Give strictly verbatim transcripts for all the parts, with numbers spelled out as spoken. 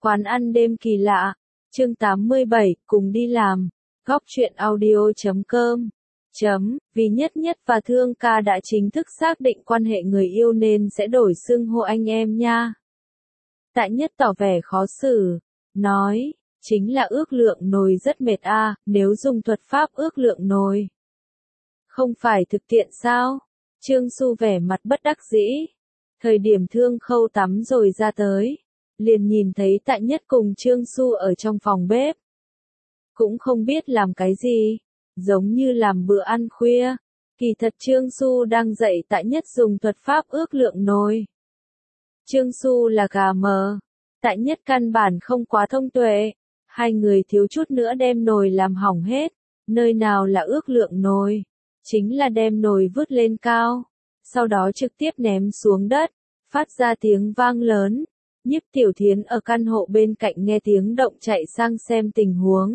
Quán ăn đêm kỳ lạ. Chương tám mươi bảy, cùng đi làm. Góc truyện audio chấm com. Chấm, vì Nhất Nhất và Thương Ca đã chính thức xác định quan hệ người yêu nên sẽ đổi xưng hô anh em nha. Tại Nhất tỏ vẻ khó xử, nói, chính là ước lượng nồi rất mệt a, à, nếu dùng thuật pháp ước lượng nồi. Không phải thực tiện sao? Trương Xu vẻ mặt bất đắc dĩ. Thời điểm Thương Khâu tắm rồi ra tới, liền nhìn thấy Tại Nhất cùng Trương Xu ở trong phòng bếp. Cũng không biết làm cái gì, giống như làm bữa ăn khuya. Kỳ thật Trương Xu đang dạy Tại Nhất dùng thuật pháp ước lượng nồi. Trương Xu là gà mờ, Tại Nhất căn bản không quá thông tuệ. Hai người thiếu chút nữa đem nồi làm hỏng hết. Nơi nào là ước lượng nồi, chính là đem nồi vứt lên cao, sau đó trực tiếp ném xuống đất, phát ra tiếng vang lớn. Nhiếp Tiểu Thiến ở căn hộ bên cạnh nghe tiếng động chạy sang xem tình huống.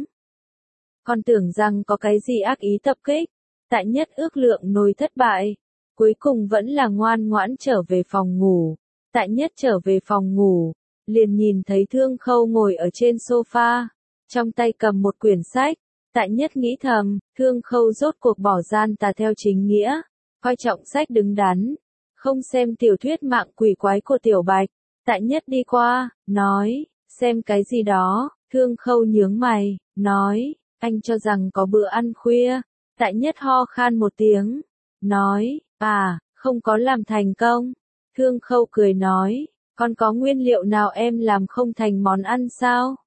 Còn tưởng rằng có cái gì ác ý tập kích. Tại Nhất ước lượng nồi thất bại, cuối cùng vẫn là ngoan ngoãn trở về phòng ngủ. Tại Nhất trở về phòng ngủ, liền nhìn thấy Thương Khâu ngồi ở trên sofa, trong tay cầm một quyển sách. Tại Nhất nghĩ thầm, Thương Khâu rốt cuộc bỏ gian tà theo chính nghĩa, coi trọng sách đứng đắn, không xem tiểu thuyết mạng quỷ quái của Tiểu Bạch. Tại Nhất đi qua, nói, xem cái gì đó. Thương Khâu nhướng mày, nói, anh cho rằng có bữa ăn khuya. Tại Nhất ho khan một tiếng, nói, à, không có làm thành công. Thương Khâu cười nói, còn có nguyên liệu nào em làm không thành món ăn sao?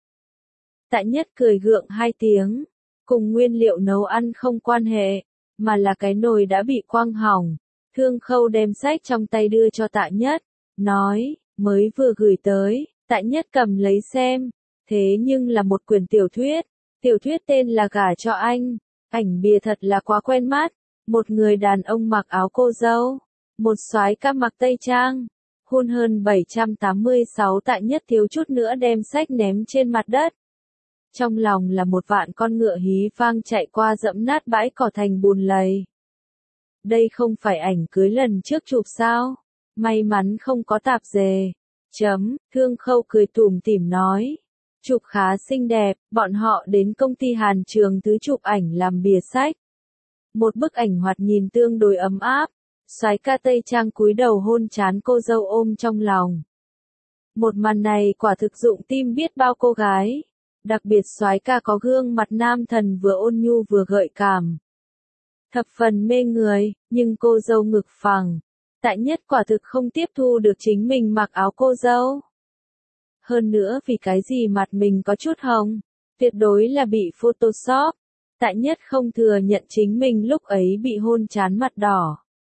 Tại Nhất cười gượng hai tiếng, cùng nguyên liệu nấu ăn không quan hệ, mà là cái nồi đã bị quăng hỏng. Thương Khâu đem sách trong tay đưa cho Tại Nhất, nói, mới vừa gửi tới. Tại Nhất cầm lấy xem, thế nhưng là một quyển tiểu thuyết. Tiểu thuyết tên là Gả cho anh. Ảnh bìa thật là quá quen mắt. Một người đàn ông mặc áo cô dâu, một soái ca mặc tây trang. Hôn hơn bảy trăm tám mươi sáu. Tại Nhất thiếu chút nữa đem sách ném trên mặt đất. Trong lòng là một vạn con ngựa hí vang chạy qua dẫm nát bãi cỏ thành bùn lầy. Đây không phải ảnh cưới lần trước chụp sao? May mắn không có tạp dề. Chấm, Thương Khâu cười tủm tỉm nói. Chụp khá xinh đẹp, bọn họ đến công ty Hàn Trường Tứ chụp ảnh làm bìa sách. Một bức ảnh hoạt nhìn tương đối ấm áp. Soái ca tây trang cúi đầu hôn trán cô dâu ôm trong lòng. Một màn này quả thực dụng tim biết bao cô gái. Đặc biệt soái ca có gương mặt nam thần vừa ôn nhu vừa gợi cảm. Thập phần mê người, nhưng cô dâu ngực phẳng. Tại Nhất quả thực không tiếp thu được chính mình mặc áo cô dâu. Hơn nữa vì cái gì mặt mình có chút hồng, tuyệt đối là bị Photoshop. Tại Nhất không thừa nhận chính mình lúc ấy bị hôn trán mặt đỏ.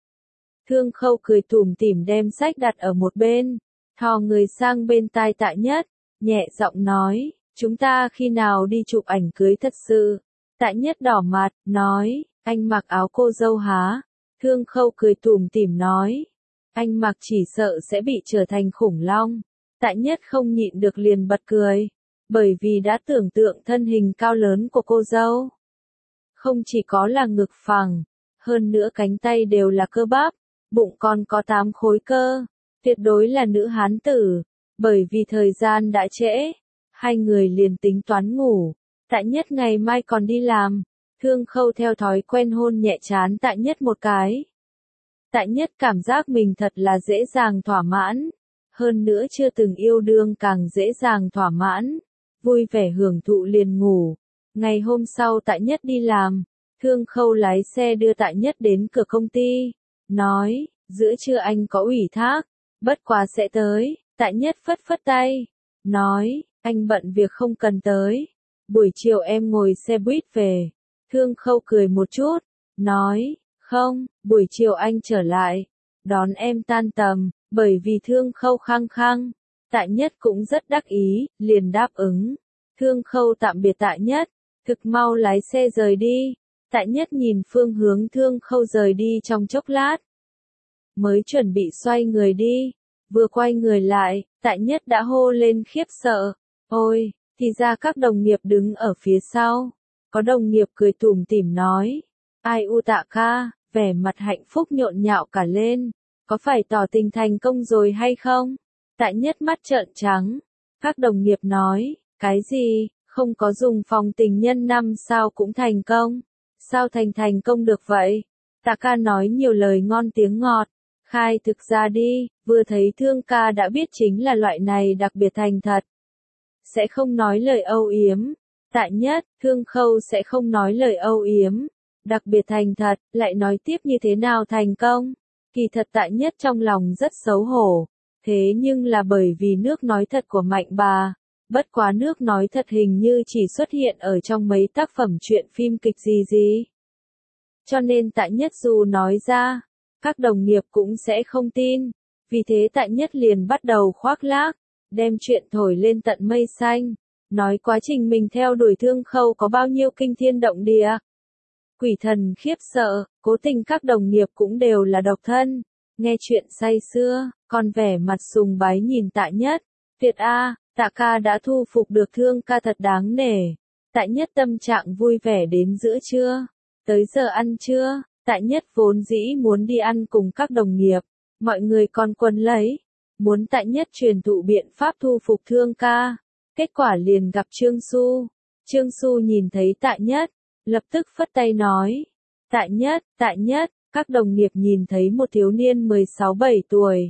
Thương Khâu cười tủm tỉm đem sách đặt ở một bên, thò người sang bên tai Tại Nhất, nhẹ giọng nói, chúng ta khi nào đi chụp ảnh cưới thật sự. Tại Nhất đỏ mặt, nói, anh mặc áo cô dâu hả? Thương Khâu cười tủm tỉm nói, anh mặc chỉ sợ sẽ bị trở thành khủng long. Tại Nhất không nhịn được liền bật cười, bởi vì đã tưởng tượng thân hình cao lớn của cô dâu. Không chỉ có là ngực phẳng, hơn nữa cánh tay đều là cơ bắp, bụng còn có tám khối cơ, tuyệt đối là nữ hán tử. Bởi vì thời gian đã trễ, hai người liền tính toán ngủ. Tại Nhất ngày mai còn đi làm. Thương Khâu theo thói quen hôn nhẹ trán Tại Nhất một cái. Tại Nhất cảm giác mình thật là dễ dàng thỏa mãn. Hơn nữa chưa từng yêu đương càng dễ dàng thỏa mãn. Vui vẻ hưởng thụ liền ngủ. Ngày hôm sau Tại Nhất đi làm. Thương Khâu lái xe đưa Tại Nhất đến cửa công ty. Nói, giữa trưa anh có ủy thác, bất quá sẽ tới. Tại Nhất phất phất tay. Nói, anh bận việc không cần tới. Buổi chiều em ngồi xe buýt về. Thương Khâu cười một chút. Nói, không, buổi chiều anh trở lại. Đón em tan tầm. Bởi vì Thương Khâu khăng khăng. Tại Nhất cũng rất đắc ý, liền đáp ứng. Thương Khâu tạm biệt Tại Nhất. Thực mau lái xe rời đi. Tại Nhất nhìn phương hướng Thương Khâu rời đi trong chốc lát. Mới chuẩn bị xoay người đi. Vừa quay người lại, Tại Nhất đã hô lên khiếp sợ. Ôi, thì ra các đồng nghiệp đứng ở phía sau. Có đồng nghiệp cười tủm tỉm nói. Ai u Tạ ca, vẻ mặt hạnh phúc nhộn nhạo cả lên. Có phải tỏ tình thành công rồi hay không? Tại Nhất mắt trợn trắng. Các đồng nghiệp nói, cái gì, không có dùng phòng tình nhân năm sao cũng thành công. Sao thành thành công được vậy? Tạ ca nói nhiều lời ngon tiếng ngọt. Khai thực ra đi, vừa thấy Thương ca đã biết chính là loại này đặc biệt thành thật. Sẽ không nói lời âu yếm. Tại nhất, Thương Khâu sẽ không nói lời âu yếm. Đặc biệt thành thật, lại nói tiếp như thế nào thành công. Kỳ thật tại nhất trong lòng rất xấu hổ. Thế nhưng là bởi vì nước nói thật của Mạnh bà. Bất quá nước nói thật hình như chỉ xuất hiện ở trong mấy tác phẩm truyện phim kịch gì gì. Cho nên tại nhất dù nói ra, các đồng nghiệp cũng sẽ không tin. Vì thế tại nhất liền bắt đầu khoác lác, đem chuyện thổi lên tận mây xanh. Nói quá trình mình theo đuổi Thương Khâu có bao nhiêu kinh thiên động địa. Quỷ thần khiếp sợ, cố tình các đồng nghiệp cũng đều là độc thân. Nghe chuyện say sưa, còn vẻ mặt sùng bái nhìn Tạ Nhất. Việt A, Tạ ca đã thu phục được Thương ca thật đáng nể. Tạ Nhất tâm trạng vui vẻ đến giữa trưa. Tới giờ ăn trưa, Tạ Nhất vốn dĩ muốn đi ăn cùng các đồng nghiệp. Mọi người còn quấn lấy. Muốn Tạ Nhất truyền thụ biện pháp thu phục Thương ca. Kết quả liền gặp Trương Xu. Trương Xu nhìn thấy Tạ Nhất, lập tức phất tay nói. Tạ Nhất, Tạ Nhất, các đồng nghiệp nhìn thấy một thiếu niên mười sáu bảy tuổi.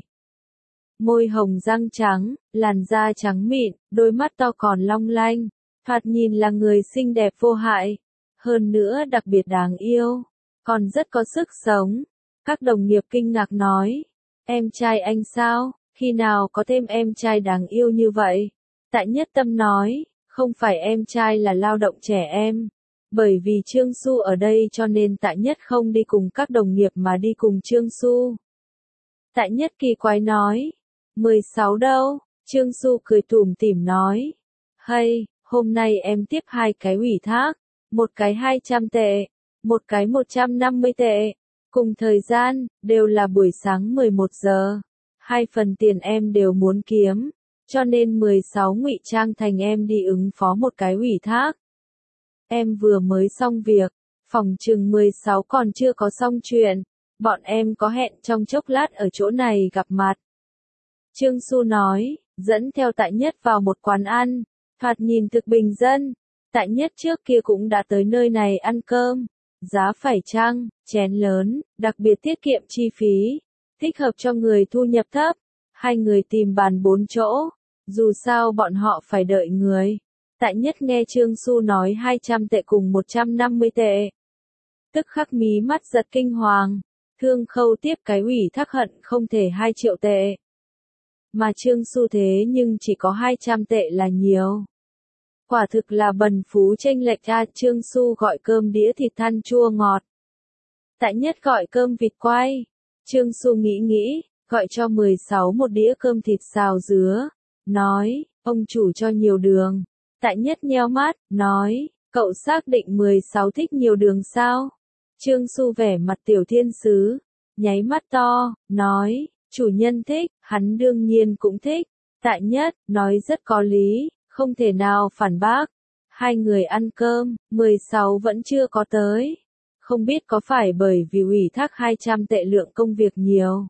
Môi hồng răng trắng, làn da trắng mịn, đôi mắt to còn long lanh. Thoạt nhìn là người xinh đẹp vô hại. Hơn nữa đặc biệt đáng yêu. Còn rất có sức sống. Các đồng nghiệp kinh ngạc nói. Em trai anh sao? Khi nào có thêm em trai đáng yêu như vậy? Tạ Nhất Tâm nói, không phải em trai là lao động trẻ em. Bởi vì Trương Xu ở đây cho nên Tạ Nhất không đi cùng các đồng nghiệp mà đi cùng Trương Xu. Tạ Nhất kỳ quái nói, mười sáu đâu? Trương Xu cười tủm tỉm nói, hay, hôm nay em tiếp hai cái ủy thác, một cái hai trăm tệ, một cái một trăm năm mươi tệ. Cùng thời gian, đều là buổi sáng mười một giờ. Hai phần tiền em đều muốn kiếm. Cho nên mười sáu ngụy trang thành em đi ứng phó một cái ủy thác. Em vừa mới xong việc, phòng chừng mười sáu còn chưa có xong chuyện, bọn em có hẹn trong chốc lát ở chỗ này gặp mặt. Trương Xu nói, dẫn theo Tạ Nhất vào một quán ăn, thoạt nhìn thực bình dân. Tạ Nhất trước kia cũng đã tới nơi này ăn cơm, giá phải chăng, chén lớn, đặc biệt tiết kiệm chi phí, thích hợp cho người thu nhập thấp. Hai người tìm bàn bốn chỗ, dù sao bọn họ phải đợi người. Tạ Nhất nghe Trương Xu nói hai trăm tệ cùng một trăm năm mươi tệ. Tức khắc mí mắt giật kinh hoàng, Thương Khâu tiếp cái ủy thác hận không thể hai triệu tệ. Mà Trương Xu thế nhưng chỉ có hai trăm tệ là nhiều. Quả thực là bần phú chênh lệch ra. Trương Xu gọi cơm đĩa thịt than chua ngọt. Tạ Nhất gọi cơm vịt quay. Trương Xu nghĩ nghĩ, gọi cho mười sáu một đĩa cơm thịt xào dứa. Nói, ông chủ cho nhiều đường. Tạ Nhất nheo mắt, nói, cậu xác định mười sáu thích nhiều đường sao? Trương Xu vẻ mặt tiểu thiên sứ, nháy mắt to, nói, chủ nhân thích, hắn đương nhiên cũng thích. Tạ Nhất, nói rất có lý, không thể nào phản bác. Hai người ăn cơm, mười sáu vẫn chưa có tới. Không biết có phải bởi vì ủy thác hai trăm tệ lượng công việc nhiều,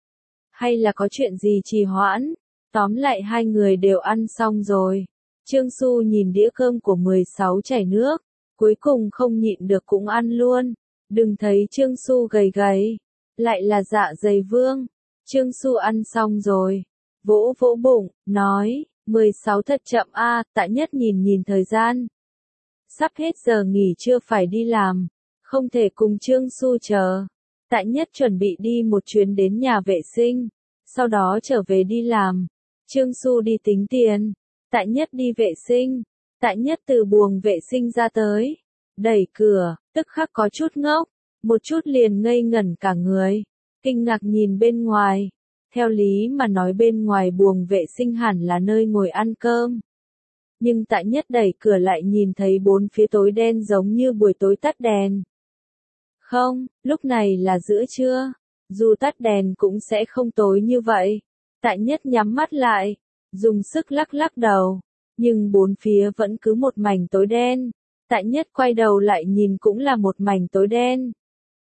hay là có chuyện gì trì hoãn. Tóm lại hai người đều ăn xong rồi. Trương Xu nhìn đĩa cơm của mười sáu chảy nước, cuối cùng không nhịn được cũng ăn luôn. Đừng thấy Trương Xu gầy gầy, lại là dạ dày vương. Trương Xu ăn xong rồi, vỗ vỗ bụng, nói, mười sáu thật chậm a. Tạ Nhất nhìn nhìn thời gian. Sắp hết giờ nghỉ trưa phải đi làm, không thể cùng Trương Xu chờ. Tạ Nhất chuẩn bị đi một chuyến đến nhà vệ sinh, sau đó trở về đi làm. Trương Xu đi tính tiền, Tạ Nhất đi vệ sinh. Tạ Nhất từ buồng vệ sinh ra tới, đẩy cửa, tức khắc có chút ngốc, một chút liền ngây ngẩn cả người, kinh ngạc nhìn bên ngoài. Theo lý mà nói bên ngoài buồng vệ sinh hẳn là nơi ngồi ăn cơm. Nhưng Tạ Nhất đẩy cửa lại nhìn thấy bốn phía tối đen giống như buổi tối tắt đèn. Không, lúc này là giữa trưa, dù tắt đèn cũng sẽ không tối như vậy. Tạ Nhất nhắm mắt lại, dùng sức lắc lắc đầu, nhưng bốn phía vẫn cứ một mảnh tối đen. Tạ Nhất quay đầu lại nhìn cũng là một mảnh tối đen.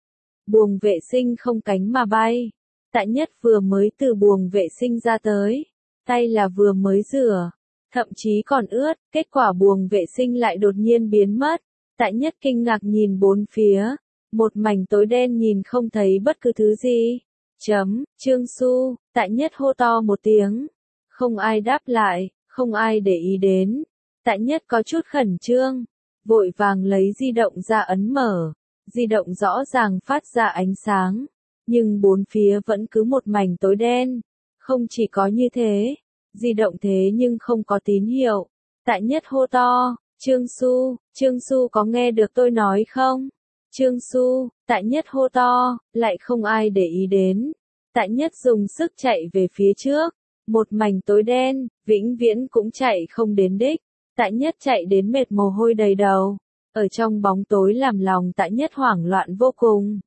Buồng vệ sinh không cánh mà bay. Tạ Nhất vừa mới từ buồng vệ sinh ra tới, tay là vừa mới rửa, thậm chí còn ướt, kết quả buồng vệ sinh lại đột nhiên biến mất. Tại Nhất kinh ngạc nhìn bốn phía, một mảnh tối đen nhìn không thấy bất cứ thứ gì. Chấm, Trương Xu, Tại Nhất hô to một tiếng. Không ai đáp lại, không ai để ý đến. Tại Nhất có chút khẩn trương, vội vàng lấy di động ra ấn mở. Di động rõ ràng phát ra ánh sáng, nhưng bốn phía vẫn cứ một mảnh tối đen. Không chỉ có như thế, di động thế nhưng không có tín hiệu. Tại Nhất hô to, Trương Xu, Trương Xu có nghe được tôi nói không? Trương Xu, Tại Nhất hô to, lại không ai để ý đến. Tại Nhất dùng sức chạy về phía trước, một mảnh tối đen, vĩnh viễn cũng chạy không đến đích. Tại Nhất chạy đến mệt mồ hôi đầy đầu, ở trong bóng tối làm lòng Tại Nhất hoảng loạn vô cùng.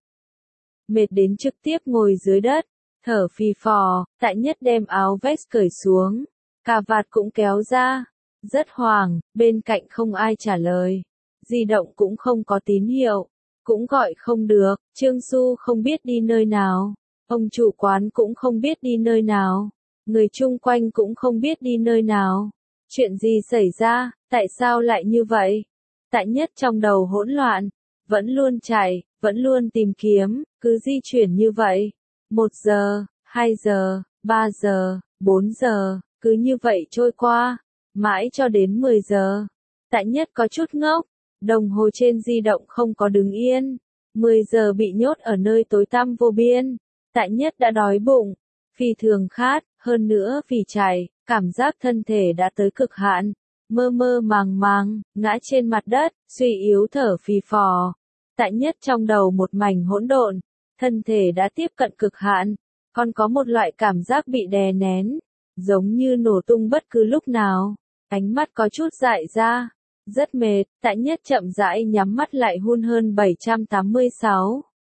Mệt đến trực tiếp ngồi dưới đất, thở phì phò, Tại Nhất đem áo vest cởi xuống, cà vạt cũng kéo ra. Rất hoảng, bên cạnh không ai trả lời. Di động cũng không có tín hiệu, cũng gọi không được. Trương Xu không biết đi nơi nào, ông chủ quán cũng không biết đi nơi nào, người chung quanh cũng không biết đi nơi nào. Chuyện gì xảy ra, tại sao lại như vậy? Tại Nhất trong đầu hỗn loạn, vẫn luôn chạy, vẫn luôn tìm kiếm, cứ di chuyển như vậy. Một giờ, hai giờ, ba giờ, bốn giờ, cứ như vậy trôi qua. Mãi cho đến mười giờ, Tại Nhất có chút ngốc, đồng hồ trên di động không có đứng yên. mười giờ bị nhốt ở nơi tối tăm vô biên. Tại Nhất đã đói bụng, phi thường khát, hơn nữa vì chạy, cảm giác thân thể đã tới cực hạn. Mơ mơ màng màng, ngã trên mặt đất, suy yếu thở phì phò. Tại Nhất trong đầu một mảnh hỗn độn, thân thể đã tiếp cận cực hạn, còn có một loại cảm giác bị đè nén, giống như nổ tung bất cứ lúc nào. Ánh mắt có chút dại ra, rất mệt. Tại Nhất chậm rãi nhắm mắt lại hun hơn bảy trăm tám mươi sáu.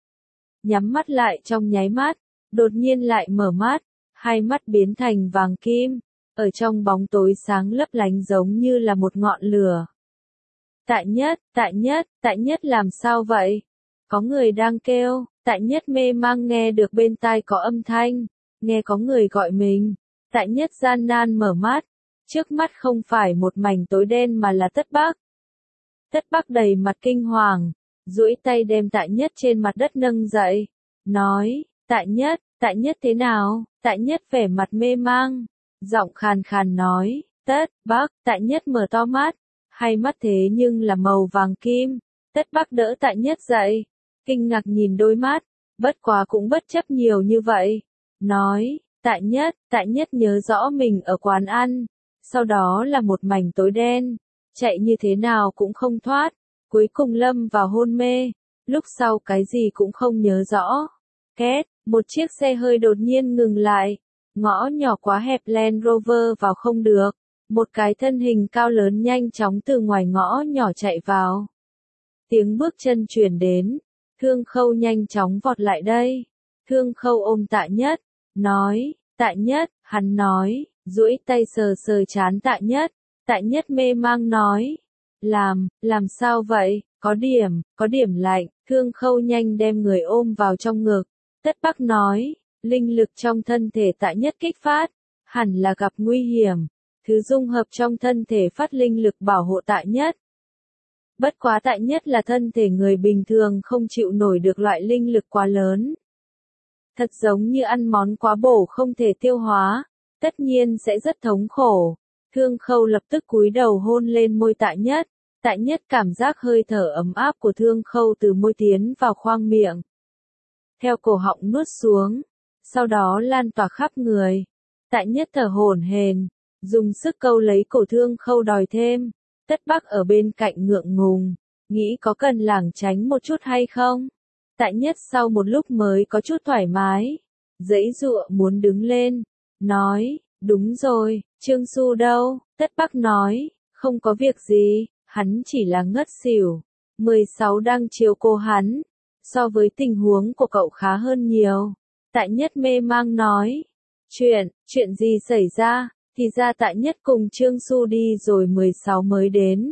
Nhắm mắt lại trong nháy mắt, đột nhiên lại mở mắt, hai mắt biến thành vàng kim, ở trong bóng tối sáng lấp lánh giống như là một ngọn lửa. Tại Nhất, Tại Nhất, Tại Nhất làm sao vậy? Có người đang kêu. Tại Nhất mê mang nghe được bên tai có âm thanh, nghe có người gọi mình. Tại Nhất gian nan mở mắt. Trước mắt không phải một mảnh tối đen mà là Tất Bắc. Tất Bắc đầy mặt kinh hoàng, duỗi tay đem Tại Nhất trên mặt đất nâng dậy, nói, Tại Nhất, Tại Nhất thế nào? Tại Nhất vẻ mặt mê mang, giọng khàn khàn nói, Tất Bắc. Tại Nhất mở to mắt, hai mắt thế nhưng là màu vàng kim. Tất Bắc đỡ Tại Nhất dậy, kinh ngạc nhìn đôi mắt, bất quá cũng bất chấp nhiều như vậy, nói, Tại Nhất. Tại Nhất nhớ rõ mình ở quán ăn. Sau đó là một mảnh tối đen, chạy như thế nào cũng không thoát, cuối cùng lâm vào hôn mê, lúc sau cái gì cũng không nhớ rõ. Két, một chiếc xe hơi đột nhiên ngừng lại, ngõ nhỏ quá hẹp Land Rover vào không được, một cái thân hình cao lớn nhanh chóng từ ngoài ngõ nhỏ chạy vào. Tiếng bước chân truyền đến, Thương Khâu nhanh chóng vọt lại đây, Thương Khâu ôm Tại Nhất, nói, Tại Nhất, hắn nói, duỗi tay sờ sờ trán Tại Nhất. Tại Nhất mê mang nói, làm, làm sao vậy, có điểm, có điểm lạnh. Thương Khâu nhanh đem người ôm vào trong ngực. Tất Bắc nói, linh lực trong thân thể Tại Nhất kích phát, hẳn là gặp nguy hiểm. Thứ dung hợp trong thân thể phát linh lực bảo hộ Tại Nhất. Bất quá Tại Nhất là thân thể người bình thường không chịu nổi được loại linh lực quá lớn. Thật giống như ăn món quá bổ không thể tiêu hóa, tất nhiên sẽ rất thống khổ. Thương Khâu lập tức cúi đầu hôn lên môi Tại Nhất. Tại Nhất cảm giác hơi thở ấm áp của Thương Khâu từ môi tiến vào khoang miệng, theo cổ họng nuốt xuống, sau đó lan tỏa khắp người. Tại Nhất thở hổn hển, dùng sức câu lấy cổ Thương Khâu đòi thêm. Tất Bắc ở bên cạnh ngượng ngùng, nghĩ có cần lảng tránh một chút hay không? Tại Nhất sau một lúc mới có chút thoải mái, giãy giụa muốn đứng lên, nói, đúng rồi, Trương Xu đâu? Tất Bắc nói, không có việc gì, hắn chỉ là ngất xỉu. mười sáu đang chiếu cố hắn, so với tình huống của cậu khá hơn nhiều. Tại Nhất mê mang nói, chuyện, chuyện gì xảy ra? Thì ra Tại Nhất cùng Trương Xu đi rồi mười sáu mới đến.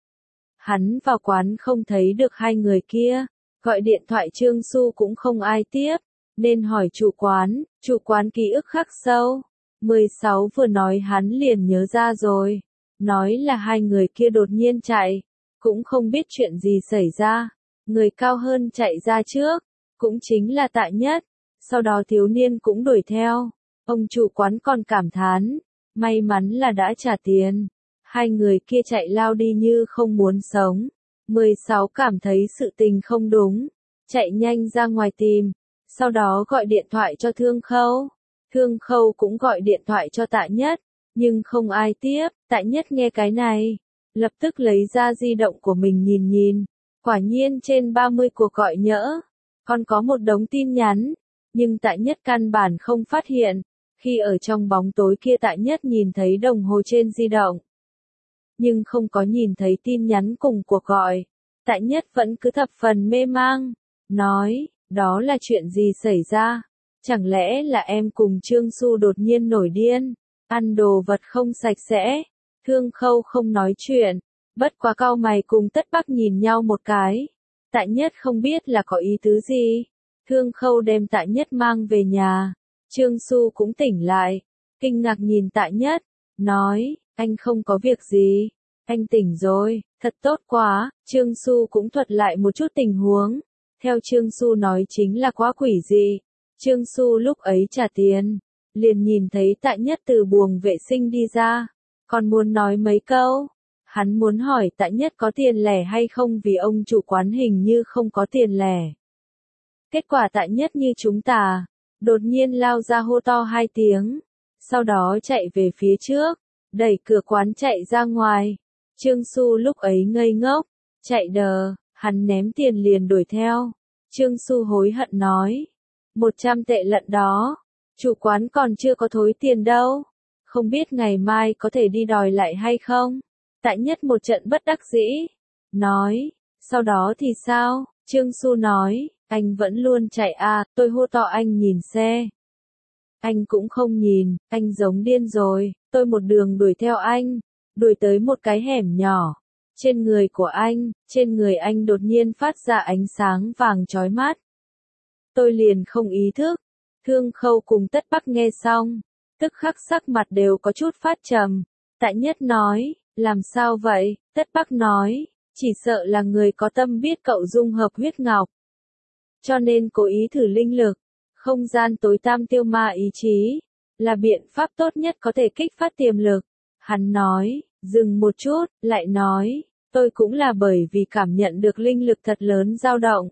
Hắn vào quán không thấy được hai người kia, gọi điện thoại Trương Xu cũng không ai tiếp, nên hỏi chủ quán, chủ quán ký ức khắc sâu, mười sáu vừa nói hắn liền nhớ ra rồi. Nói là hai người kia đột nhiên chạy. Cũng không biết chuyện gì xảy ra. Người cao hơn chạy ra trước. Cũng chính là Tạ Nhất. Sau đó thiếu niên cũng đuổi theo. Ông chủ quán còn cảm thán. May mắn là đã trả tiền. Hai người kia chạy lao đi như không muốn sống. mười sáu cảm thấy sự tình không đúng. Chạy nhanh ra ngoài tìm. Sau đó gọi điện thoại cho Thương Khâu. Thương Khâu cũng gọi điện thoại cho Tạ Nhất. Nhưng không ai tiếp. Tạ Nhất nghe cái này. Lập tức lấy ra di động của mình nhìn nhìn. Quả nhiên trên ba mươi cuộc gọi nhỡ. Còn có một đống tin nhắn. Nhưng Tạ Nhất căn bản không phát hiện. Khi ở trong bóng tối kia Tạ Nhất nhìn thấy đồng hồ trên di động. Nhưng không có nhìn thấy tin nhắn cùng cuộc gọi. Tạ Nhất vẫn cứ thập phần mê mang. Nói, đó là chuyện gì xảy ra? Chẳng lẽ là em cùng Trương Xu đột nhiên nổi điên? Ăn đồ vật không sạch sẽ? Thương Khâu không nói chuyện. Bất quá cau mày cùng Tất Bắc nhìn nhau một cái. Tạ Nhất không biết là có ý tứ gì. Thương Khâu đem Tạ Nhất mang về nhà. Trương Xu cũng tỉnh lại. Kinh ngạc nhìn Tạ Nhất. Nói, anh không có việc gì. Anh tỉnh rồi, thật tốt quá. Trương Xu cũng thuật lại một chút tình huống. Theo Trương Xu nói chính là quá quỷ dị. Trương Xu lúc ấy trả tiền. Liền nhìn thấy Tạ Nhất từ buồng vệ sinh đi ra. Còn muốn nói mấy câu. Hắn muốn hỏi Tạ Nhất có tiền lẻ hay không vì ông chủ quán hình như không có tiền lẻ. Kết quả Tạ Nhất như chúng ta. Đột nhiên lao ra hô to hai tiếng. Sau đó chạy về phía trước. Đẩy cửa quán chạy ra ngoài. Trương Xu lúc ấy ngây ngốc. Chạy đờ. Hắn ném tiền liền đuổi theo. Trương Xu hối hận nói. Một trăm tệ lận đó. Chủ quán còn chưa có thối tiền đâu. Không biết ngày mai có thể đi đòi lại hay không? Tạ Nhất một trận bất đắc dĩ. Nói. Sau đó thì sao? Trương Xu nói. Anh vẫn luôn chạy à, tôi hô to anh nhìn xe. Anh cũng không nhìn, anh giống điên rồi. Tôi một đường đuổi theo anh. Đuổi tới một cái hẻm nhỏ. Trên người của anh, trên người anh đột nhiên phát ra ánh sáng vàng chói mắt. Tôi liền không ý thức. Thương Khâu cùng Tất Bắc nghe xong. Tức khắc sắc mặt đều có chút phát trầm. Tạ Nhất nói, làm sao vậy? Tất Bắc nói, chỉ sợ là người có tâm biết cậu dung hợp huyết ngọc. Cho nên cố ý thử linh lực. Không gian tối tăm tiêu ma ý chí. Là biện pháp tốt nhất có thể kích phát tiềm lực. Hắn nói, dừng một chút, lại nói, tôi cũng là bởi vì cảm nhận được linh lực thật lớn dao động.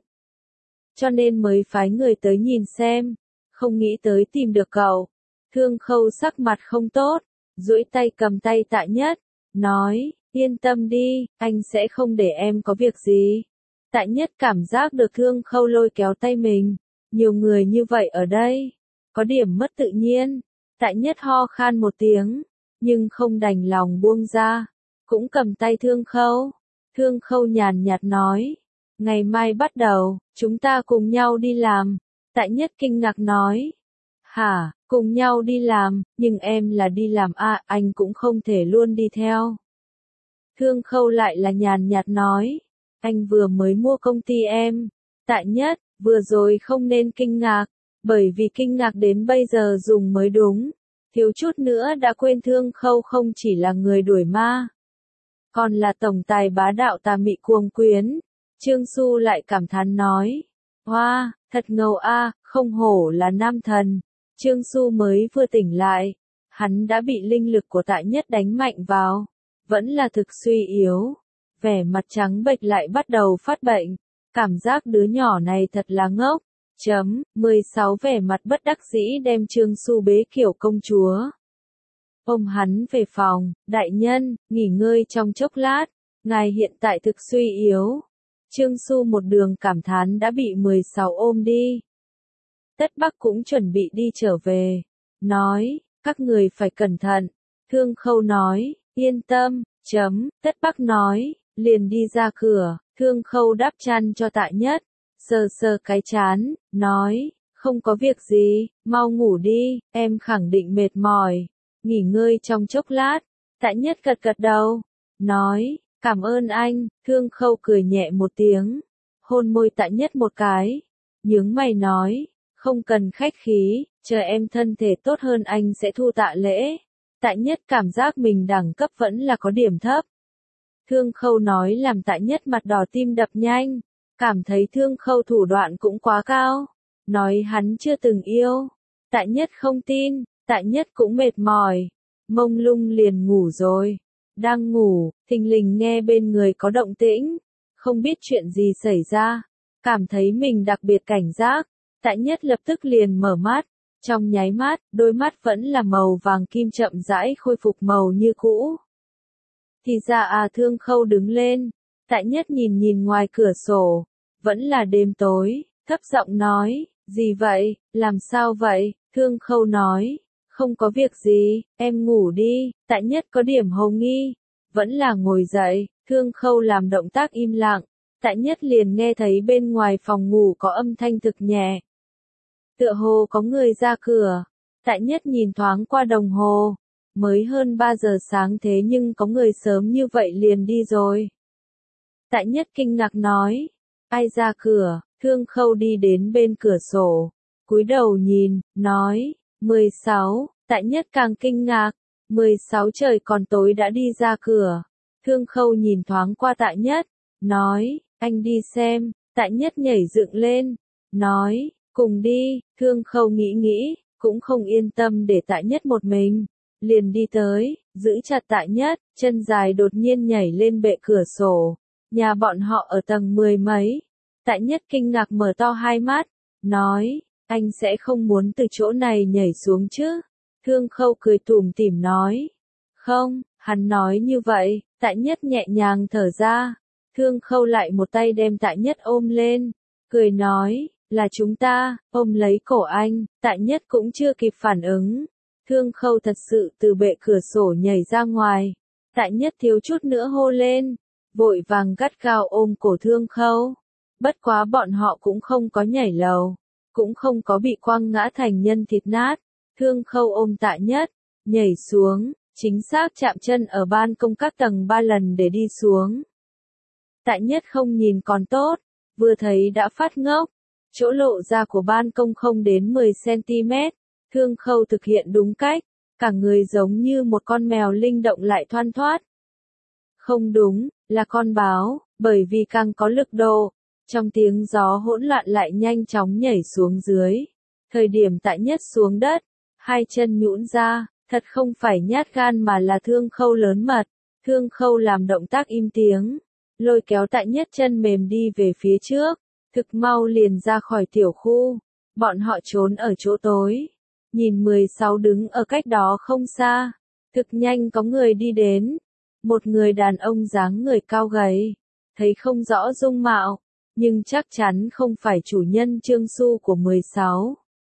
Cho nên mới phái người tới nhìn xem. Không nghĩ tới tìm được cậu. Thương Khâu sắc mặt không tốt. Duỗi tay cầm tay Tạ Nhất. Nói, yên tâm đi, anh sẽ không để em có việc gì. Tạ Nhất cảm giác được Thương Khâu lôi kéo tay mình. Nhiều người như vậy ở đây. Có điểm mất tự nhiên. Tạ Nhất ho khan một tiếng. Nhưng không đành lòng buông ra. Cũng cầm tay Thương Khâu. Thương Khâu nhàn nhạt nói. Ngày mai bắt đầu, chúng ta cùng nhau đi làm. Tạ Nhất kinh ngạc nói. Hả, cùng nhau đi làm, nhưng em là đi làm à, anh cũng không thể luôn đi theo. Thương Khâu lại là nhàn nhạt nói. Anh vừa mới mua công ty em. Tạ Nhất, vừa rồi không nên kinh ngạc. Bởi vì kinh ngạc đến bây giờ dùng mới đúng. Thiếu chút nữa đã quên Thương Khâu không chỉ là người đuổi ma. Còn là tổng tài bá đạo tà mị cuồng quyến. Trương Xu lại cảm thán nói. Hoa, wow, thật ngầu a, không hổ là nam thần. Trương Xu mới vừa tỉnh lại. Hắn đã bị linh lực của Tạ Nhất đánh mạnh vào. Vẫn là thực suy yếu. Vẻ mặt trắng bệch lại bắt đầu phát bệnh. Cảm giác đứa nhỏ này thật là ngốc. Chấm, mười sáu vẻ mặt bất đắc dĩ đem Trương Xu bế kiểu công chúa. Ôm hắn về phòng, đại nhân, nghỉ ngơi trong chốc lát. Ngài hiện tại thực suy yếu. Trương Xu một đường cảm thán đã bị mười sáu ôm đi. Tất Bắc cũng chuẩn bị đi trở về. Nói, các người phải cẩn thận. Thương Khâu nói, yên tâm, chấm, Tất Bắc nói, liền đi ra cửa. Thương Khâu đắp chăn cho Tạ Nhất. Sờ sờ cái chán, nói, không có việc gì, mau ngủ đi, em khẳng định mệt mỏi. Nghỉ ngơi trong chốc lát. Tạ Nhất gật gật đầu. Nói, cảm ơn anh. Thương Khâu cười nhẹ một tiếng. Hôn môi Tạ Nhất một cái. Nhướng mày nói, Không cần khách khí, chờ em thân thể tốt hơn anh sẽ thu tạ lễ. Tại Nhất cảm giác mình đẳng cấp vẫn là có điểm thấp. Thương Khâu nói làm Tại Nhất mặt đỏ tim đập nhanh, cảm thấy Thương Khâu thủ đoạn cũng quá cao. Nói hắn chưa từng yêu. Tại Nhất không tin, Tại Nhất cũng mệt mỏi. Mông lung liền ngủ rồi. Đang ngủ, thình lình nghe bên người có động tĩnh. Không biết chuyện gì xảy ra. Cảm thấy mình đặc biệt cảnh giác. Tại Nhất lập tức liền mở mắt. Trong nháy mắt, đôi mắt vẫn là màu vàng kim chậm rãi khôi phục màu như cũ. Thì ra à Thương Khâu đứng lên. Tại Nhất nhìn nhìn ngoài cửa sổ. Vẫn là đêm tối, thấp giọng nói, gì vậy, làm sao vậy, Thương Khâu nói, không có việc gì, em ngủ đi, Tại Nhất có điểm hồ nghi, vẫn là ngồi dậy, Thương Khâu làm động tác im lặng, Tại Nhất liền nghe thấy bên ngoài phòng ngủ có âm thanh thực nhẹ. Tựa hồ có người ra cửa, Tại Nhất nhìn thoáng qua đồng hồ, mới hơn ba giờ sáng thế nhưng có người sớm như vậy liền đi rồi. Tại Nhất kinh ngạc nói, ai ra cửa, Thương Khâu đi đến bên cửa sổ, cúi đầu nhìn, nói, mười sáu, Tại Nhất càng kinh ngạc, mười sáu trời còn tối đã đi ra cửa. Thương Khâu nhìn thoáng qua Tại Nhất, nói, anh đi xem, Tại Nhất nhảy dựng lên, nói, cùng đi, Thương Khâu nghĩ nghĩ, cũng không yên tâm để Tại Nhất một mình, liền đi tới, giữ chặt Tại Nhất, chân dài đột nhiên nhảy lên bệ cửa sổ, nhà bọn họ ở tầng mười mấy. Tại Nhất kinh ngạc mở to hai mắt, nói, anh sẽ không muốn từ chỗ này nhảy xuống chứ? Thương Khâu cười tủm tỉm nói, không, hắn nói như vậy, Tại Nhất nhẹ nhàng thở ra, Thương Khâu lại một tay đem Tại Nhất ôm lên, cười nói, là chúng ta, ôm lấy cổ anh, Tại Nhất cũng chưa kịp phản ứng. Thương Khâu thật sự từ bệ cửa sổ nhảy ra ngoài, Tại Nhất thiếu chút nữa hô lên, vội vàng gắt gao ôm cổ Thương Khâu. Bất quá bọn họ cũng không có nhảy lầu, cũng không có bị quăng ngã thành nhân thịt nát. Thương Khâu ôm Tại Nhất, nhảy xuống, chính xác chạm chân ở ban công các tầng ba lần để đi xuống. Tại Nhất không nhìn còn tốt, vừa thấy đã phát ngốc. Chỗ lộ ra của ban công không đến mười xăng ti mét, Thương Khâu thực hiện đúng cách, cả người giống như một con mèo linh động lại thoăn thoắt. Không đúng, là con báo, bởi vì càng có lực độ. Trong tiếng gió hỗn loạn lại nhanh chóng nhảy xuống dưới. Thời điểm Tại Nhất xuống đất, hai chân nhũn ra, thật không phải nhát gan mà là Thương Khâu lớn mật. Thương Khâu làm động tác im tiếng, lôi kéo Tại Nhất chân mềm đi về phía trước, thực mau liền ra khỏi tiểu khu. Bọn họ trốn ở chỗ tối, nhìn mười sáu đứng ở cách đó không xa. Thực nhanh có người đi đến, một người đàn ông dáng người cao gầy, thấy không rõ dung mạo. Nhưng chắc chắn không phải chủ nhân Trương Xu của mười sáu.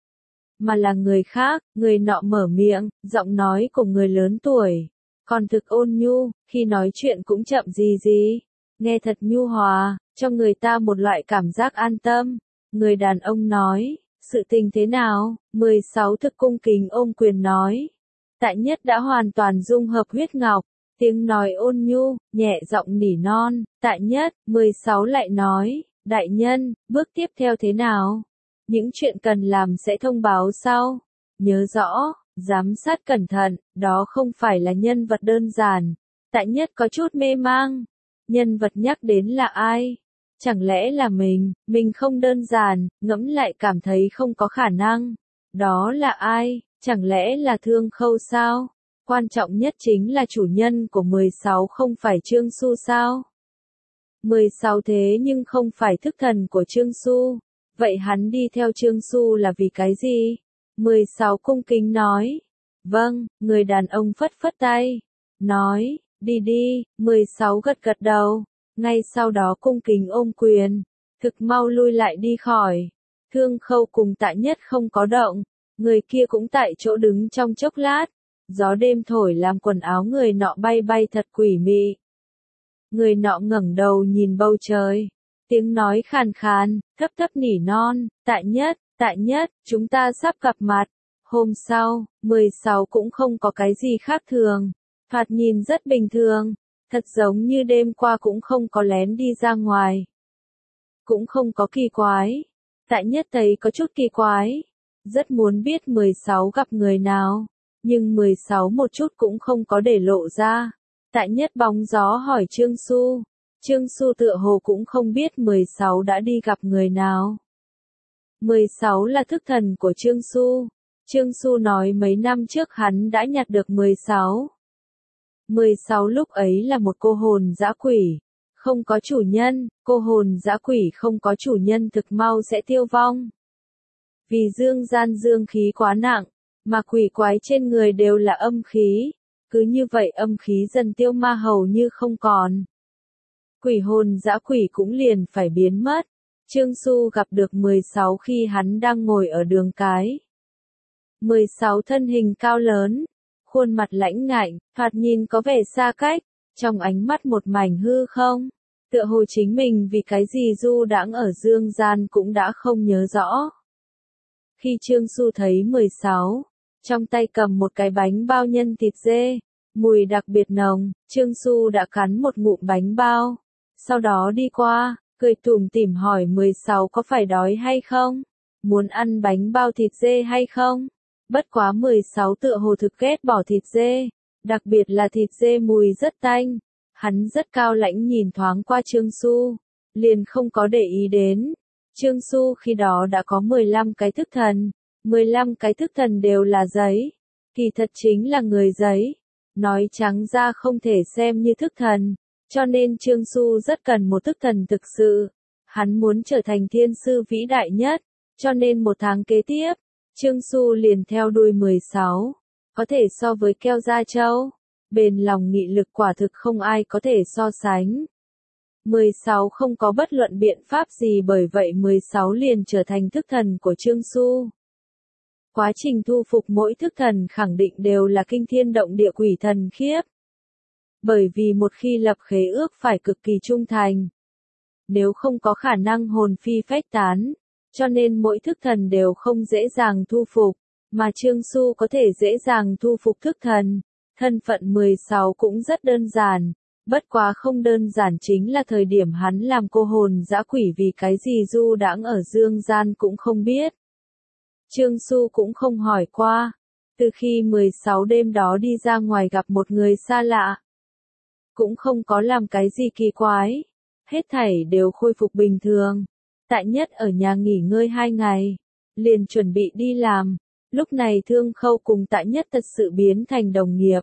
Mà là người khác, người nọ mở miệng, giọng nói của người lớn tuổi. Còn thực ôn nhu, khi nói chuyện cũng chậm gì gì. Nghe thật nhu hòa, cho người ta một loại cảm giác an tâm. Người đàn ông nói, sự tình thế nào? mười sáu thực cung kính ôm quyền nói. Tại Nhất đã hoàn toàn dung hợp huyết ngọc. Tiếng nói ôn nhu, nhẹ giọng nỉ non. Tại Nhất, mười sáu lại nói. Đại nhân, bước tiếp theo thế nào? Những chuyện cần làm sẽ thông báo sau. Nhớ rõ, giám sát cẩn thận, đó không phải là nhân vật đơn giản. Tại Nhất có chút mê mang. Nhân vật nhắc đến là ai? Chẳng lẽ là mình, mình không đơn giản, ngẫm lại cảm thấy không có khả năng. Đó là ai? Chẳng lẽ là Thương Khâu sao? Quan trọng nhất chính là chủ nhân của mười sáu không phải Trương Xu sao? mười sáu thế nhưng không phải thức thần của Trương Xu. Vậy hắn đi theo Trương Xu là vì cái gì? mười sáu cung kính nói. Vâng, người đàn ông phất phất tay. Nói, đi đi, mười sáu gật gật đầu. Ngay sau đó cung kính ôm quyền. Thực mau lui lại đi khỏi. Thương Khâu cùng Tại Nhất không có động. Người kia cũng tại chỗ đứng trong chốc lát. Gió đêm thổi làm quần áo người nọ bay bay thật quỷ mị. Người nọ ngẩng đầu nhìn bầu trời. Tiếng nói khàn khàn, thấp thấp nỉ non, Tại Nhất, Tại Nhất, chúng ta sắp gặp mặt. Hôm sau, mười sáu cũng không có cái gì khác thường. Thoạt nhìn rất bình thường. Thật giống như đêm qua cũng không có lén đi ra ngoài. Cũng không có kỳ quái. Tại Nhất thấy có chút kỳ quái, rất muốn biết mười sáu gặp người nào, nhưng mười sáu một chút cũng không có để lộ ra. Tại Nhất bóng gió hỏi Trương Xu, Trương Xu tựa hồ cũng không biết mười sáu đã đi gặp người nào. mười sáu là thức thần của Trương Xu. Trương Xu nói mấy năm trước hắn đã nhặt được mười sáu. mười sáu lúc ấy là một cô hồn dã quỷ, không có chủ nhân, cô hồn dã quỷ không có chủ nhân thực mau sẽ tiêu vong. Vì dương gian dương khí quá nặng, mà quỷ quái trên người đều là âm khí, cứ như vậy âm khí dần tiêu ma hầu như không còn. Quỷ hồn dã quỷ cũng liền phải biến mất. Trương Xu gặp được mười sáu khi hắn đang ngồi ở đường cái. mười sáu thân hình cao lớn, khuôn mặt lãnh ngạnh, thoạt nhìn có vẻ xa cách, trong ánh mắt một mảnh hư không, tựa hồ chính mình vì cái gì du đãng ở dương gian cũng đã không nhớ rõ. Khi Trương Xu thấy mười sáu, trong tay cầm một cái bánh bao nhân thịt dê, mùi đặc biệt nồng, Trương Xu đã cắn một ngụm bánh bao, sau đó đi qua, cười tủm tỉm hỏi mười sáu có phải đói hay không? Muốn ăn bánh bao thịt dê hay không? Bất quá mười sáu tựa hồ thực ghét bỏ thịt dê, đặc biệt là thịt dê mùi rất tanh. Hắn rất cao lãnh nhìn thoáng qua Trương Xu, liền không có để ý đến. Trương Xu khi đó đã có mười lăm cái thức thần, mười lăm cái thức thần đều là giấy, kỳ thật chính là người giấy, nói trắng ra không thể xem như thức thần, cho nên Trương Xu rất cần một thức thần thực sự. Hắn muốn trở thành thiên sư vĩ đại nhất, cho nên một tháng kế tiếp, Trương Xu liền theo đuôi mười sáu, có thể so với keo da trâu, bền lòng nghị lực quả thực không ai có thể so sánh. mười sáu không có bất luận biện pháp gì, bởi vậy mười sáu liền trở thành thức thần của Trương Xu. Quá trình thu phục mỗi thức thần khẳng định đều là kinh thiên động địa quỷ thần khiếp. Bởi vì một khi lập khế ước phải cực kỳ trung thành, nếu không có khả năng hồn phi phách tán, cho nên mỗi thức thần đều không dễ dàng thu phục, mà Trương Xu có thể dễ dàng thu phục thức thần. Thân phận mười sáu cũng rất đơn giản, bất quá không đơn giản chính là thời điểm hắn làm cô hồn dã quỷ vì cái gì du đãng ở dương gian cũng không biết. Trương Xu cũng không hỏi qua, từ khi mười sáu đêm đó đi ra ngoài gặp một người xa lạ, cũng không có làm cái gì kỳ quái, hết thảy đều khôi phục bình thường. Tại Nhất ở nhà nghỉ ngơi hai ngày, liền chuẩn bị đi làm, lúc này Thương Khâu cùng Tại Nhất thật sự biến thành đồng nghiệp.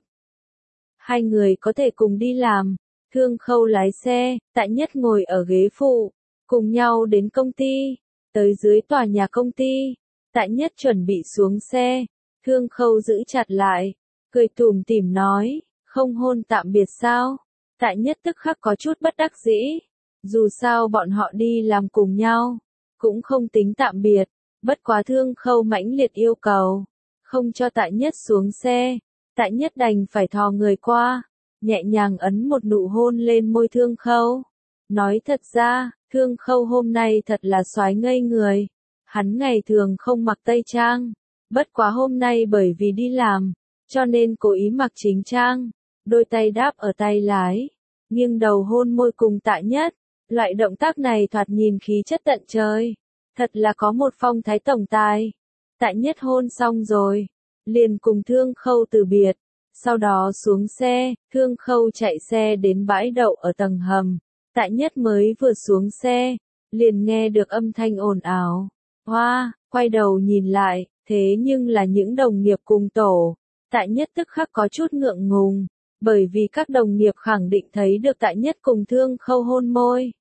Hai người có thể cùng đi làm, Thương Khâu lái xe, Tại Nhất ngồi ở ghế phụ, cùng nhau đến công ty, tới dưới tòa nhà công ty. Tại Nhất chuẩn bị xuống xe, Thương Khâu giữ chặt lại, cười tủm tỉm nói, không hôn tạm biệt sao? Tại Nhất tức khắc có chút bất đắc dĩ, dù sao bọn họ đi làm cùng nhau, cũng không tính tạm biệt, bất quá Thương Khâu mãnh liệt yêu cầu, không cho Tại Nhất xuống xe. Tại Nhất đành phải thò người qua, nhẹ nhàng ấn một nụ hôn lên môi Thương Khâu. Nói thật ra, Thương Khâu hôm nay thật là soái ngây người. Hắn ngày thường không mặc tây trang, bất quá hôm nay bởi vì đi làm, cho nên cố ý mặc chính trang, đôi tay đáp ở tay lái, nghiêng đầu hôn môi cùng Tại Nhất. Loại động tác này thoạt nhìn khí chất tận trời, thật là có một phong thái tổng tài. Tại Nhất hôn xong rồi, liền cùng Thương Khâu từ biệt, sau đó xuống xe, Thương Khâu chạy xe đến bãi đậu ở tầng hầm. Tại Nhất mới vừa xuống xe, liền nghe được âm thanh ồn ào. Hoa, quay đầu nhìn lại, thế nhưng là những đồng nghiệp cùng tổ. Tại Nhất tức khắc có chút ngượng ngùng, bởi vì các đồng nghiệp khẳng định thấy được Tại Nhất cùng Thương Khâu hôn môi.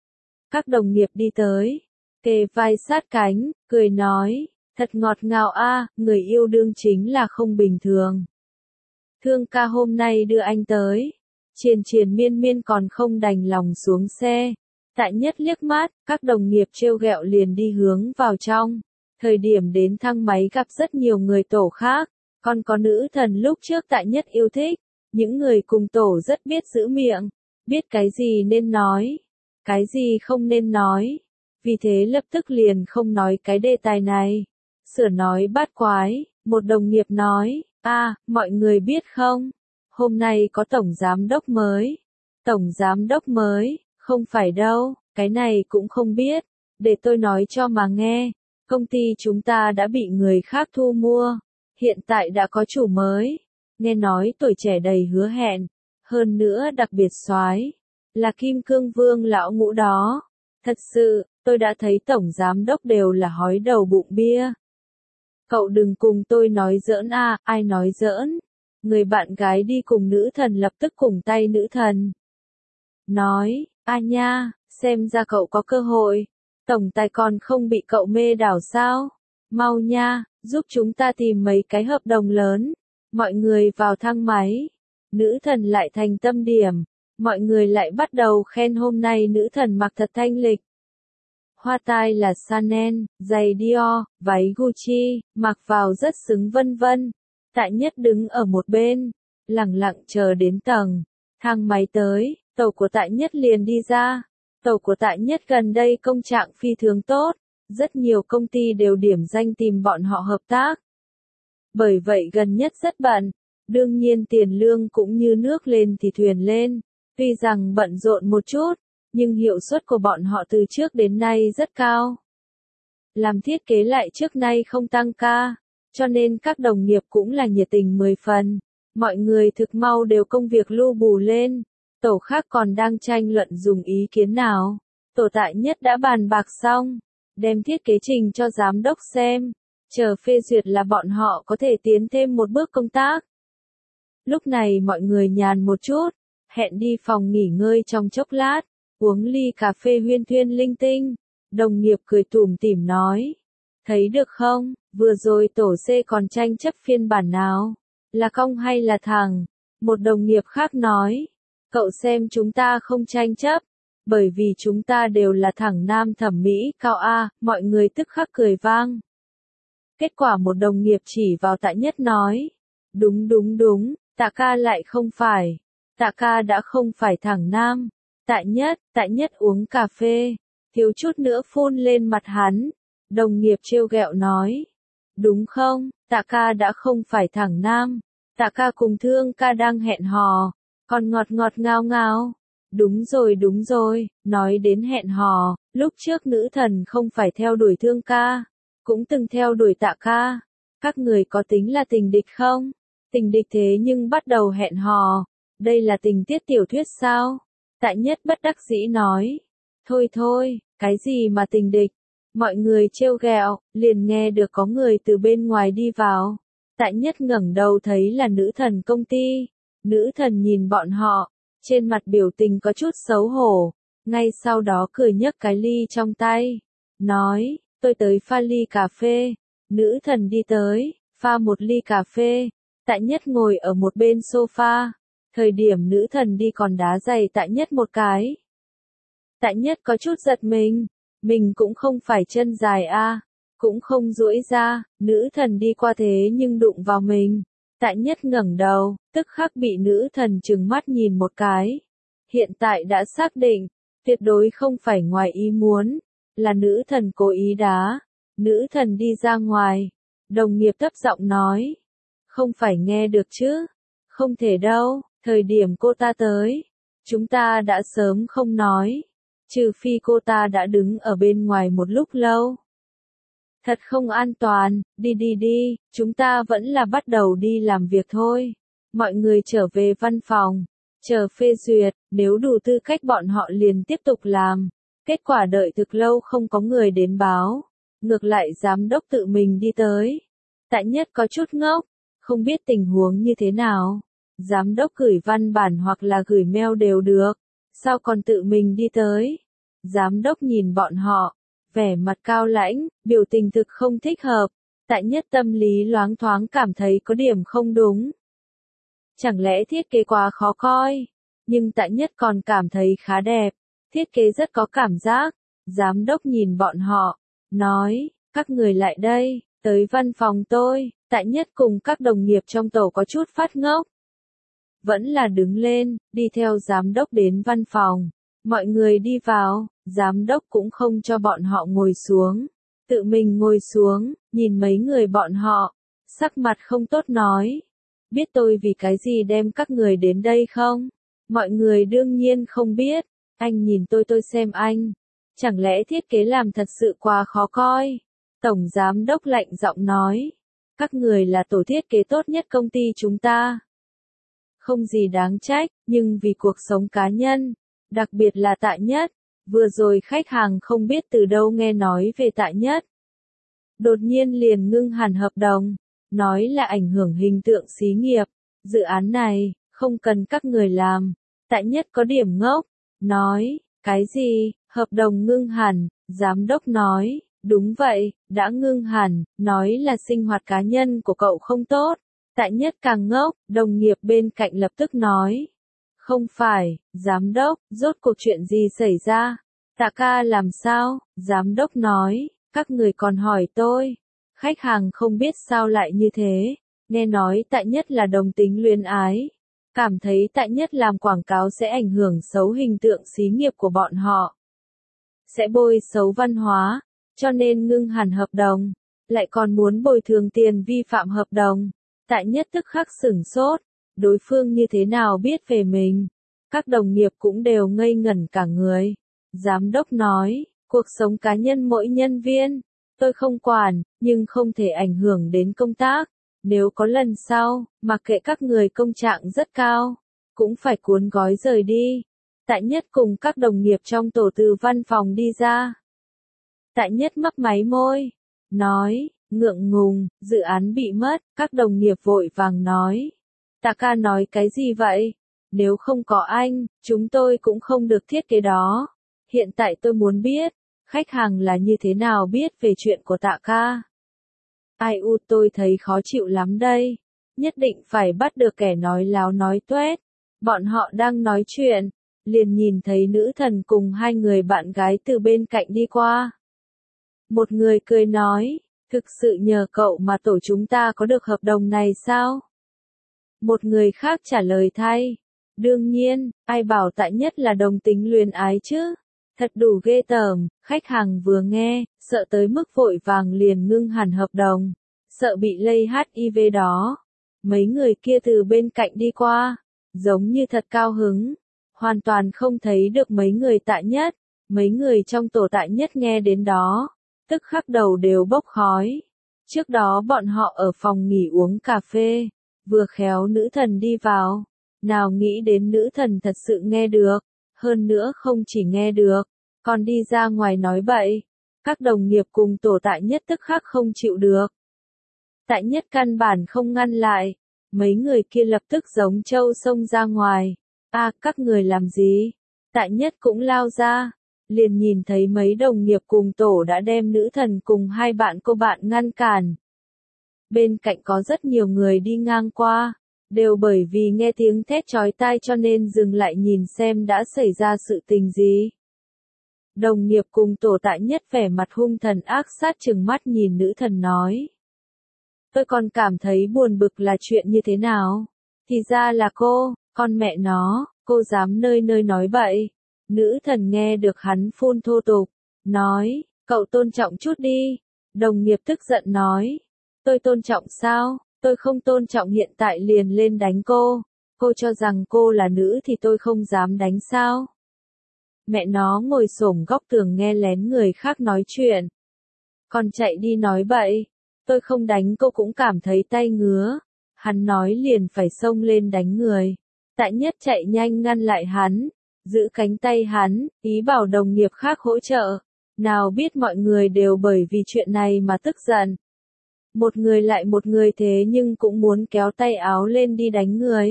Các đồng nghiệp đi tới, kề vai sát cánh, cười nói, thật ngọt ngào a, người yêu đương chính là không bình thường. Thương ca hôm nay đưa anh tới, triền triền miên miên còn không đành lòng xuống xe. Tại Nhất liếc mắt, các đồng nghiệp trêu ghẹo liền đi hướng vào trong. Thời điểm đến thang máy gặp rất nhiều người tổ khác, còn có nữ thần lúc trước Tại Nhất yêu thích. Những người cùng tổ rất biết giữ miệng, biết cái gì nên nói, cái gì không nên nói. Vì thế lập tức liền không nói cái đề tài này. Sửa nói bát quái, một đồng nghiệp nói, a, mọi người biết không, hôm nay có tổng giám đốc mới. Tổng giám đốc mới, không phải đâu, cái này cũng không biết. Để tôi nói cho mà nghe, công ty chúng ta đã bị người khác thu mua, hiện tại đã có chủ mới, nghe nói tuổi trẻ đầy hứa hẹn, hơn nữa đặc biệt soái, là Kim Cương Vương lão ngũ đó. Thật sự, tôi đã thấy tổng giám đốc đều là hói đầu bụng bia. Cậu đừng cùng tôi nói giỡn à, ai nói giỡn? Người bạn gái đi cùng nữ thần lập tức cùng tay nữ thần. Nói, a nha, xem ra cậu có cơ hội. Tổng tài còn không bị cậu mê đảo sao? Mau nha, giúp chúng ta tìm mấy cái hợp đồng lớn. Mọi người vào thang máy. Nữ thần lại thành tâm điểm. Mọi người lại bắt đầu khen hôm nay nữ thần mặc thật thanh lịch. Hoa tai là Chanel, giày Dior, váy Gucci, mặc vào rất xứng vân vân. Tại Nhất đứng ở một bên, lặng lặng chờ đến tầng. Thang máy tới, tàu của Tại Nhất liền đi ra. Tàu của Tại Nhất gần đây công trạng phi thường tốt, rất nhiều công ty đều điểm danh tìm bọn họ hợp tác. Bởi vậy gần nhất rất bận, đương nhiên tiền lương cũng như nước lên thì thuyền lên. Tuy rằng bận rộn một chút, nhưng hiệu suất của bọn họ từ trước đến nay rất cao. Làm thiết kế lại trước nay không tăng ca, cho nên các đồng nghiệp cũng là nhiệt tình mười phần. Mọi người thực mau đều công việc lu bù lên. Tổ khác còn đang tranh luận dùng ý kiến nào. Tổ Tại Nhất đã bàn bạc xong, đem thiết kế trình cho giám đốc xem. Chờ phê duyệt là bọn họ có thể tiến thêm một bước công tác. Lúc này mọi người nhàn một chút, hẹn đi phòng nghỉ ngơi trong chốc lát, uống ly cà phê huyên thuyên linh tinh. Đồng nghiệp cười tủm tỉm nói, thấy được không, vừa rồi tổ C còn tranh chấp phiên bản nào, là cong hay là thẳng? Một đồng nghiệp khác nói, cậu xem chúng ta không tranh chấp, bởi vì chúng ta đều là thẳng nam thẩm mỹ cao A, mọi người tức khắc cười vang. Kết quả một đồng nghiệp chỉ vào Tại Nhất nói, đúng đúng đúng, Tạ ca lại không phải, Tạ ca đã không phải thẳng nam. Tại Nhất, Tại Nhất uống cà phê, thiếu chút nữa phun lên mặt hắn. Đồng nghiệp trêu ghẹo nói, đúng không, Tạ ca đã không phải thẳng nam. Tạ ca cùng Thương ca đang hẹn hò, còn ngọt ngọt ngào ngào. Đúng rồi đúng rồi, nói đến hẹn hò, lúc trước nữ thần không phải theo đuổi Thương ca, cũng từng theo đuổi Tạ ca. Các người có tính là tình địch không? Tình địch thế nhưng bắt đầu hẹn hò, đây là tình tiết tiểu thuyết sao? Tại Nhất bất đắc dĩ nói, thôi thôi, cái gì mà tình địch? Mọi người trêu ghẹo, liền nghe được có người từ bên ngoài đi vào. Tại Nhất ngẩng đầu thấy là nữ thần công ty. Nữ thần nhìn bọn họ, trên mặt biểu tình có chút xấu hổ, ngay sau đó cười nhấc cái ly trong tay, nói, tôi tới pha ly cà phê. Nữ thần đi tới, pha một ly cà phê. Tại Nhất ngồi ở một bên sofa. Thời điểm nữ thần đi còn đá giày Tại Nhất một cái. Tại Nhất có chút giật mình, mình cũng không phải chân dài a, cũng không duỗi ra, nữ thần đi qua thế nhưng đụng vào mình. Tại Nhất ngẩng đầu, tức khắc bị nữ thần trừng mắt nhìn một cái. Hiện tại đã xác định, tuyệt đối không phải ngoài ý muốn, là nữ thần cố ý đá. Nữ thần đi ra ngoài, đồng nghiệp thấp giọng nói, không phải nghe được chứ, không thể đâu. Thời điểm cô ta tới, chúng ta đã sớm không nói, trừ phi cô ta đã đứng ở bên ngoài một lúc lâu. Thật không an toàn, đi đi đi, chúng ta vẫn là bắt đầu đi làm việc thôi. Mọi người trở về văn phòng, chờ phê duyệt, nếu đủ tư cách bọn họ liền tiếp tục làm. Kết quả đợi thực lâu không có người đến báo, ngược lại giám đốc tự mình đi tới. Tại Nhất có chút ngốc, không biết tình huống như thế nào. Giám đốc gửi văn bản hoặc là gửi mail đều được, sao còn tự mình đi tới? Giám đốc nhìn bọn họ, vẻ mặt cao lãnh, biểu tình thực không thích hợp. Tại Nhất tâm lý loáng thoáng cảm thấy có điểm không đúng. Chẳng lẽ thiết kế quá khó coi? Nhưng Tại Nhất còn cảm thấy khá đẹp, thiết kế rất có cảm giác. Giám đốc nhìn bọn họ, nói, các người lại đây, tới văn phòng tôi. Tại Nhất cùng các đồng nghiệp trong tổ có chút phát ngốc. Vẫn là đứng lên, đi theo giám đốc đến văn phòng. Mọi người đi vào, giám đốc cũng không cho bọn họ ngồi xuống. Tự mình ngồi xuống, nhìn mấy người bọn họ, sắc mặt không tốt nói. Biết tôi vì cái gì đem các người đến đây không? Mọi người đương nhiên không biết. Anh nhìn tôi tôi xem anh. Chẳng lẽ thiết kế làm thật sự quá khó coi? Tổng giám đốc lạnh giọng nói. Các người là tổ thiết kế tốt nhất công ty chúng ta. Không gì đáng trách, nhưng vì cuộc sống cá nhân, đặc biệt là Tạ Nhất, vừa rồi khách hàng không biết từ đâu nghe nói về Tạ Nhất. Đột nhiên liền ngưng hẳn hợp đồng, nói là ảnh hưởng hình tượng xí nghiệp, dự án này, không cần các người làm. Tạ Nhất có điểm ngốc, nói, cái gì, hợp đồng ngưng hẳn, giám đốc nói, đúng vậy, đã ngưng hẳn, nói là sinh hoạt cá nhân của cậu không tốt. Tạ Nhất càng ngốc, đồng nghiệp bên cạnh lập tức nói. Không phải, giám đốc, rốt cuộc chuyện gì xảy ra? Tạ ca làm sao? Giám đốc nói, các người còn hỏi tôi. Khách hàng không biết sao lại như thế. Nghe nói Tạ Nhất là đồng tính luyến ái. Cảm thấy Tạ Nhất làm quảng cáo sẽ ảnh hưởng xấu hình tượng xí nghiệp của bọn họ. Sẽ bôi xấu văn hóa, cho nên ngưng hẳn hợp đồng. Lại còn muốn bồi thường tiền vi phạm hợp đồng. Tạ Nhất tức khắc sửng sốt, đối phương như thế nào biết về mình. Các đồng nghiệp cũng đều ngây ngẩn cả người. Giám đốc nói, cuộc sống cá nhân mỗi nhân viên, tôi không quản, nhưng không thể ảnh hưởng đến công tác. Nếu có lần sau, mặc kệ các người công trạng rất cao, cũng phải cuốn gói rời đi. Tạ Nhất cùng các đồng nghiệp trong tổ từ văn phòng đi ra. Tạ Nhất mấp máy môi, nói, ngượng ngùng, dự án bị mất, các đồng nghiệp vội vàng nói. Tạ ca nói cái gì vậy? Nếu không có anh, chúng tôi cũng không được thiết kế đó. Hiện tại tôi muốn biết, khách hàng là như thế nào biết về chuyện của Tạ ca. Ai u tôi thấy khó chịu lắm đây. Nhất định phải bắt được kẻ nói láo nói tuét. Bọn họ đang nói chuyện, liền nhìn thấy nữ thần cùng hai người bạn gái từ bên cạnh đi qua. Một người cười nói, thực sự nhờ cậu mà tổ chúng ta có được hợp đồng này sao? Một người khác trả lời thay, đương nhiên, ai bảo Tạ Nhất là đồng tính luyến ái chứ? Thật đủ ghê tởm. Khách hàng vừa nghe, sợ tới mức vội vàng liền ngưng hẳn hợp đồng, sợ bị lây hát i vê đó. Mấy người kia từ bên cạnh đi qua, giống như thật cao hứng, hoàn toàn không thấy được mấy người Tạ Nhất. Mấy người trong tổ Tạ Nhất nghe đến đó, tức khắc đầu đều bốc khói. Trước đó bọn họ ở phòng nghỉ uống cà phê, vừa khéo nữ thần đi vào, nào nghĩ đến nữ thần thật sự nghe được, hơn nữa không chỉ nghe được, còn đi ra ngoài nói bậy. Các đồng nghiệp cùng tổ Tạ Nhất tức khắc không chịu được. Tạ Nhất căn bản không ngăn lại, mấy người kia lập tức giống trâu xông ra ngoài. A, à, các người làm gì? Tạ Nhất cũng lao ra, liền nhìn thấy mấy đồng nghiệp cùng tổ đã đem nữ thần cùng hai bạn cô bạn ngăn cản. Bên cạnh có rất nhiều người đi ngang qua, đều bởi vì nghe tiếng thét chói tai cho nên dừng lại nhìn xem đã xảy ra sự tình gì. Đồng nghiệp cùng tổ Tạ Nhất vẻ mặt hung thần ác sát trừng mắt nhìn nữ thần nói. Tôi còn cảm thấy buồn bực là chuyện như thế nào? Thì ra là cô, con mẹ nó, cô dám nơi nơi nói bậy. Nữ thần nghe được hắn phun thô tục, nói, cậu tôn trọng chút đi. Đồng nghiệp tức giận nói, tôi tôn trọng sao? Tôi không tôn trọng hiện tại liền lên đánh cô. Cô cho rằng cô là nữ thì tôi không dám đánh sao? Mẹ nó ngồi xổm góc tường nghe lén người khác nói chuyện. Còn chạy đi nói bậy. Tôi không đánh cô cũng cảm thấy tay ngứa. Hắn nói liền phải xông lên đánh người. Tạ Nhất chạy nhanh ngăn lại hắn, giữ cánh tay hắn, ý bảo đồng nghiệp khác hỗ trợ. Nào biết mọi người đều bởi vì chuyện này mà tức giận. Một người lại một người thế nhưng cũng muốn kéo tay áo lên đi đánh người.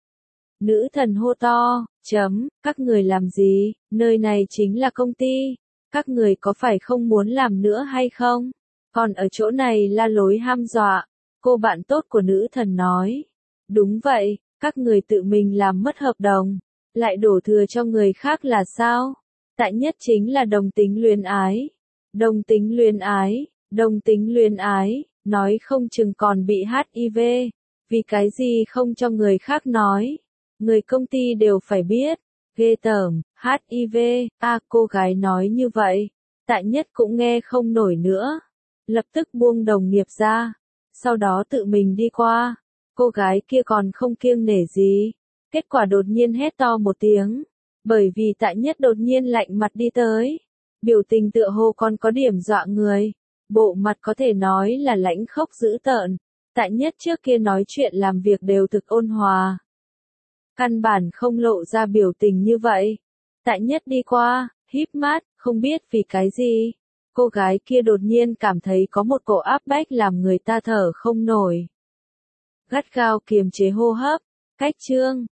Nữ thần hô to, chấm, các người làm gì, nơi này chính là công ty, các người có phải không muốn làm nữa hay không? Còn ở chỗ này la lối ham dọa, cô bạn tốt của nữ thần nói. Đúng vậy, các người tự mình làm mất hợp đồng, lại đổ thừa cho người khác là sao? Tạ Nhất chính là đồng tính luyến ái. Đồng tính luyến ái, đồng tính luyến ái, nói không chừng còn bị hát i vê, vì cái gì không cho người khác nói. Người công ty đều phải biết, ghê tởm, hát i vê, a à, cô gái nói như vậy. Tạ Nhất cũng nghe không nổi nữa, lập tức buông đồng nghiệp ra, sau đó tự mình đi qua. Cô gái kia còn không kiêng nể gì, kết quả đột nhiên hét to một tiếng, bởi vì Tạ Nhất đột nhiên lạnh mặt đi tới. Biểu tình tựa hồ còn có điểm dọa người. Bộ mặt có thể nói là lãnh khốc dữ tợn. Tại Nhất trước kia nói chuyện làm việc đều thực ôn hòa. Căn bản không lộ ra biểu tình như vậy. Tại Nhất đi qua, híp mắt, không biết vì cái gì. Cô gái kia đột nhiên cảm thấy có một cổ áp bách làm người ta thở không nổi. Gắt gao kiềm chế hô hấp. Cách chương.